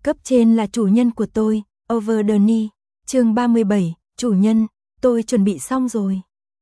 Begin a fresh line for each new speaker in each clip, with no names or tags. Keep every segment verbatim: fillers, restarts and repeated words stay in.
Cấp trên là chủ nhân của tôi, Over the Knee, chương ba mươi bảy, chủ nhân, tôi chuẩn bị xong rồi.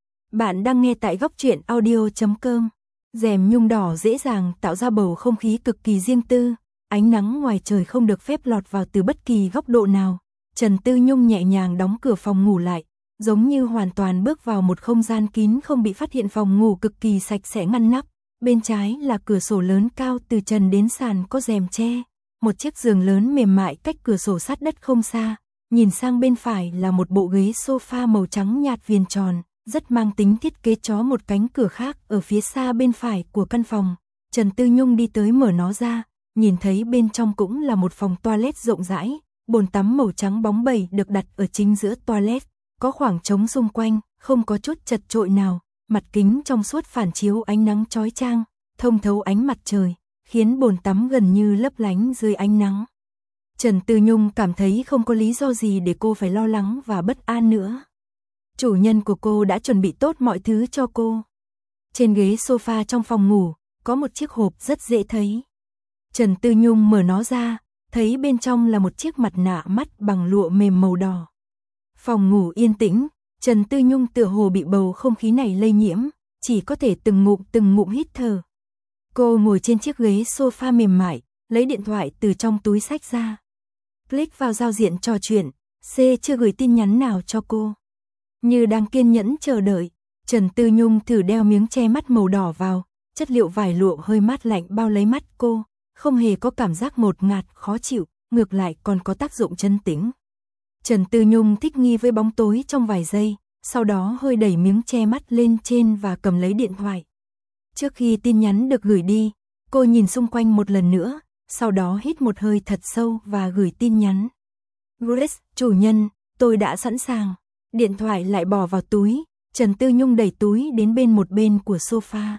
Bạn đang nghe tại góc truyện audio chấm com. Rèm nhung đỏ dễ dàng tạo ra bầu không khí cực kỳ riêng tư, ánh nắng ngoài trời không được phép lọt vào từ bất kỳ góc độ nào. Trần Tư Nhung nhẹ nhàng đóng cửa phòng ngủ lại, giống như hoàn toàn bước vào một không gian kín không bị phát hiện. Phòng ngủ cực kỳ sạch sẽ ngăn nắp, bên trái là cửa sổ lớn cao từ trần đến sàn có rèm che, một chiếc giường lớn mềm mại cách cửa sổ sát đất không xa, nhìn sang bên phải là một bộ ghế sofa màu trắng nhạt viền tròn, rất mang tính thiết kế. Chó một cánh cửa khác ở phía xa bên phải của căn phòng. Trần Tư Nhung đi tới mở nó ra, nhìn thấy bên trong cũng là một phòng toilet rộng rãi, bồn tắm màu trắng bóng bẩy được đặt ở chính giữa toilet, có khoảng trống xung quanh, không có chút chật chội nào, mặt kính trong suốt phản chiếu ánh nắng chói chang, thông thấu ánh mặt trời, khiến bồn tắm gần như lấp lánh dưới ánh nắng. Trần Tư Nhung cảm thấy không có lý do gì để cô phải lo lắng và bất an nữa. Chủ nhân của cô đã chuẩn bị tốt mọi thứ cho cô. Trên ghế sofa trong phòng ngủ, có một chiếc hộp rất dễ thấy. Trần Tư Nhung mở nó ra, thấy bên trong là một chiếc mặt nạ mắt bằng lụa mềm màu đỏ. Phòng ngủ yên tĩnh, Trần Tư Nhung tựa hồ bị bầu không khí này lây nhiễm, chỉ có thể từng ngụm từng ngụm hít thở. Cô ngồi trên chiếc ghế sofa mềm mại, lấy điện thoại từ trong túi xách ra. Click vào giao diện trò chuyện, C chưa gửi tin nhắn nào cho cô. Như đang kiên nhẫn chờ đợi, Trần Tư Nhung thử đeo miếng che mắt màu đỏ vào, chất liệu vải lụa hơi mát lạnh bao lấy mắt cô, không hề có cảm giác ngột ngạt, khó chịu, ngược lại còn có tác dụng trấn tĩnh. Trần Tư Nhung thích nghi với bóng tối trong vài giây, sau đó hơi đẩy miếng che mắt lên trên và cầm lấy điện thoại. Trước khi tin nhắn được gửi đi, cô nhìn xung quanh một lần nữa, sau đó hít một hơi thật sâu và gửi tin nhắn. Grace, chủ nhân, tôi đã sẵn sàng. Điện thoại lại bỏ vào túi, Trần Tư Nhung đẩy túi đến bên một bên của sofa.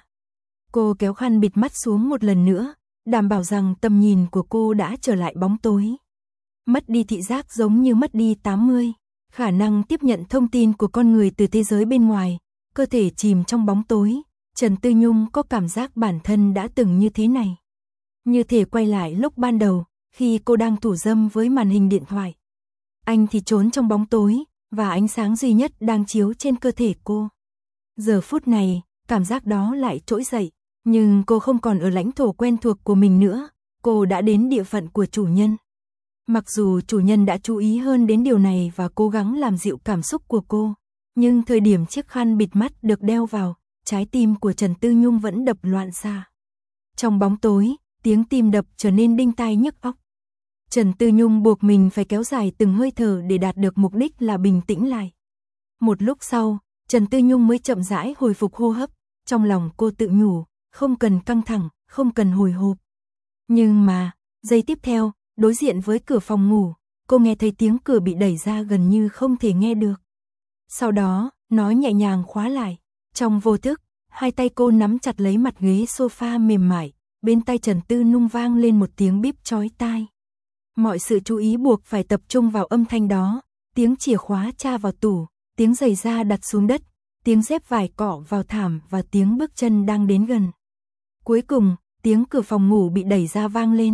Cô kéo khăn bịt mắt xuống một lần nữa, đảm bảo rằng tầm nhìn của cô đã trở lại bóng tối. Mất đi thị giác giống như mất đi tám mươi, khả năng tiếp nhận thông tin của con người từ thế giới bên ngoài, cơ thể chìm trong bóng tối. Trần Tư Nhung có cảm giác bản thân đã từng như thế này. Như thể quay lại lúc ban đầu, khi cô đang thủ dâm với màn hình điện thoại. Anh thì trốn trong bóng tối, và ánh sáng duy nhất đang chiếu trên cơ thể cô. Giờ phút này, cảm giác đó lại trỗi dậy, nhưng cô không còn ở lãnh thổ quen thuộc của mình nữa, cô đã đến địa phận của chủ nhân. Mặc dù chủ nhân đã chú ý hơn đến điều này và cố gắng làm dịu cảm xúc của cô, nhưng thời điểm chiếc khăn bịt mắt được đeo vào, trái tim của Trần Tư Nhung vẫn đập loạn xạ. Trong bóng tối, tiếng tim đập trở nên đinh tai nhức óc. Trần Tư Nhung buộc mình phải kéo dài từng hơi thở để đạt được mục đích là bình tĩnh lại. Một lúc sau, Trần Tư Nhung mới chậm rãi hồi phục hô hấp, trong lòng cô tự nhủ, không cần căng thẳng, không cần hồi hộp. Nhưng mà, giây tiếp theo, đối diện với cửa phòng ngủ, cô nghe thấy tiếng cửa bị đẩy ra gần như không thể nghe được. Sau đó, nó nhẹ nhàng khóa lại. Trong vô thức, hai tay cô nắm chặt lấy mặt ghế sofa mềm mại, bên tai Trần Tư Nhung vang lên một tiếng bíp chói tai. Mọi sự chú ý buộc phải tập trung vào âm thanh đó, tiếng chìa khóa tra vào tủ, tiếng giày da đặt xuống đất, tiếng dép vải cọ vào thảm và tiếng bước chân đang đến gần. Cuối cùng, tiếng cửa phòng ngủ bị đẩy ra vang lên.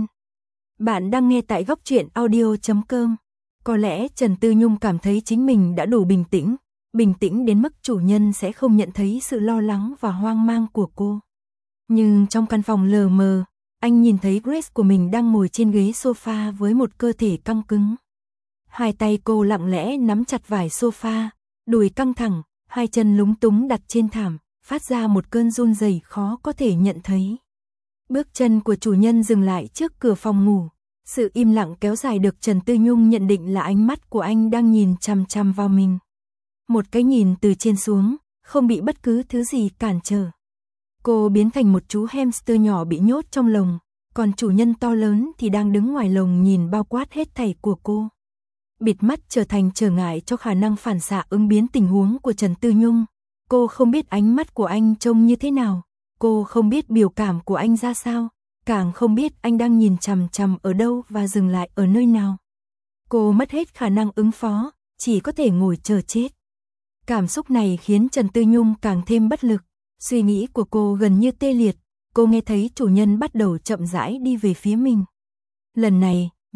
Bạn đang nghe tại góc truyện audio chấm com. Có lẽ Trần Tư Nhung cảm thấy chính mình đã đủ bình tĩnh, bình tĩnh đến mức chủ nhân sẽ không nhận thấy sự lo lắng và hoang mang của cô. Nhưng trong căn phòng lờ mờ, anh nhìn thấy Grace của mình đang ngồi trên ghế sofa với một cơ thể căng cứng. Hai tay cô lặng lẽ nắm chặt vải sofa, đùi căng thẳng, hai chân lúng túng đặt trên thảm, phát ra một cơn run rẩy khó có thể nhận thấy. Bước chân của chủ nhân dừng lại trước cửa phòng ngủ. Sự im lặng kéo dài được Trần Tư Nhung nhận định là ánh mắt của anh đang nhìn chằm chằm vào mình. Một cái nhìn từ trên xuống, không bị bất cứ thứ gì cản trở. Cô biến thành một chú hamster nhỏ bị nhốt trong lồng, còn chủ nhân to lớn thì đang đứng ngoài lồng nhìn bao quát hết thảy của cô. Bịt mắt trở thành trở ngại cho khả năng phản xạ ứng biến tình huống của Trần Tư Nhung. Cô không biết ánh mắt của anh trông như thế nào, cô không biết biểu cảm của anh ra sao, càng không biết anh đang nhìn chằm chằm ở đâu và dừng lại ở nơi nào. Cô mất hết khả năng ứng phó, chỉ có thể ngồi chờ chết. Cảm xúc này khiến Trần Tư Nhung càng thêm bất lực, suy nghĩ của cô gần như tê liệt, cô nghe thấy chủ nhân bắt đầu chậm rãi đi về phía mình. Lần này,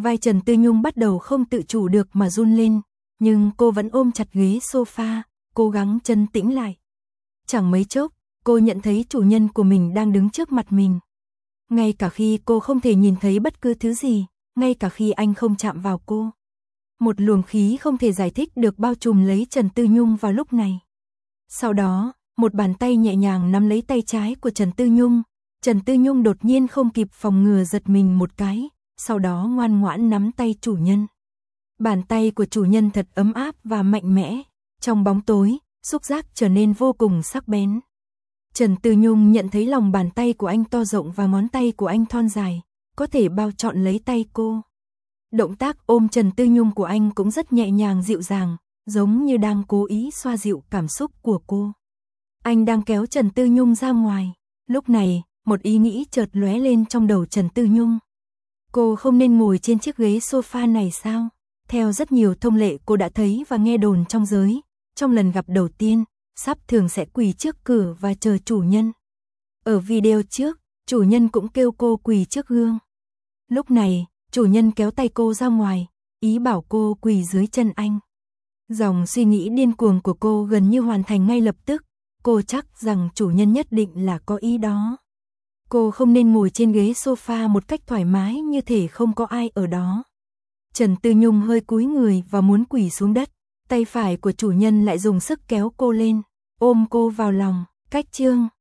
Vai Trần Tư Nhung bắt đầu không tự chủ được mà run lên, nhưng cô vẫn ôm chặt ghế sofa, cố gắng trấn tĩnh lại. Chẳng mấy chốc, cô nhận thấy chủ nhân của mình đang đứng trước mặt mình. Ngay cả khi cô không thể nhìn thấy bất cứ thứ gì, ngay cả khi anh không chạm vào cô. Một luồng khí không thể giải thích được bao trùm lấy Trần Tư Nhung vào lúc này. Sau đó, một bàn tay nhẹ nhàng nắm lấy tay trái của Trần Tư Nhung. Trần Tư Nhung đột nhiên không kịp phòng ngừa giật mình một cái, sau đó ngoan ngoãn nắm tay chủ nhân. Bàn tay của chủ nhân thật ấm áp và mạnh mẽ. Trong bóng tối, xúc giác trở nên vô cùng sắc bén. Trần Tư Nhung nhận thấy lòng bàn tay của anh to rộng và ngón tay của anh thon dài, có thể bao trọn lấy tay cô. Động tác ôm Trần Tư Nhung của anh cũng rất nhẹ nhàng dịu dàng, giống như đang cố ý xoa dịu cảm xúc của cô. Anh đang kéo Trần Tư Nhung ra ngoài. Lúc này, một ý nghĩ chợt lóe lên trong đầu Trần Tư Nhung. Cô không nên ngồi trên chiếc ghế sofa này sao? Theo rất nhiều thông lệ cô đã thấy và nghe đồn trong giới, trong lần gặp đầu tiên, sắp thường sẽ quỳ trước cửa và chờ chủ nhân. Ở video trước, chủ nhân cũng kêu cô quỳ trước gương. Lúc này, chủ nhân kéo tay cô ra ngoài, ý bảo cô quỳ dưới chân anh. Dòng suy nghĩ điên cuồng của cô gần như hoàn thành ngay lập tức, cô chắc rằng chủ nhân nhất định là có ý đó. Cô không nên ngồi trên ghế sofa một cách thoải mái như thể không có ai ở đó. Trần Tư Nhung hơi cúi người và muốn quỳ xuống đất, tay phải của chủ nhân lại dùng sức kéo cô lên, ôm cô vào lòng. Cách chương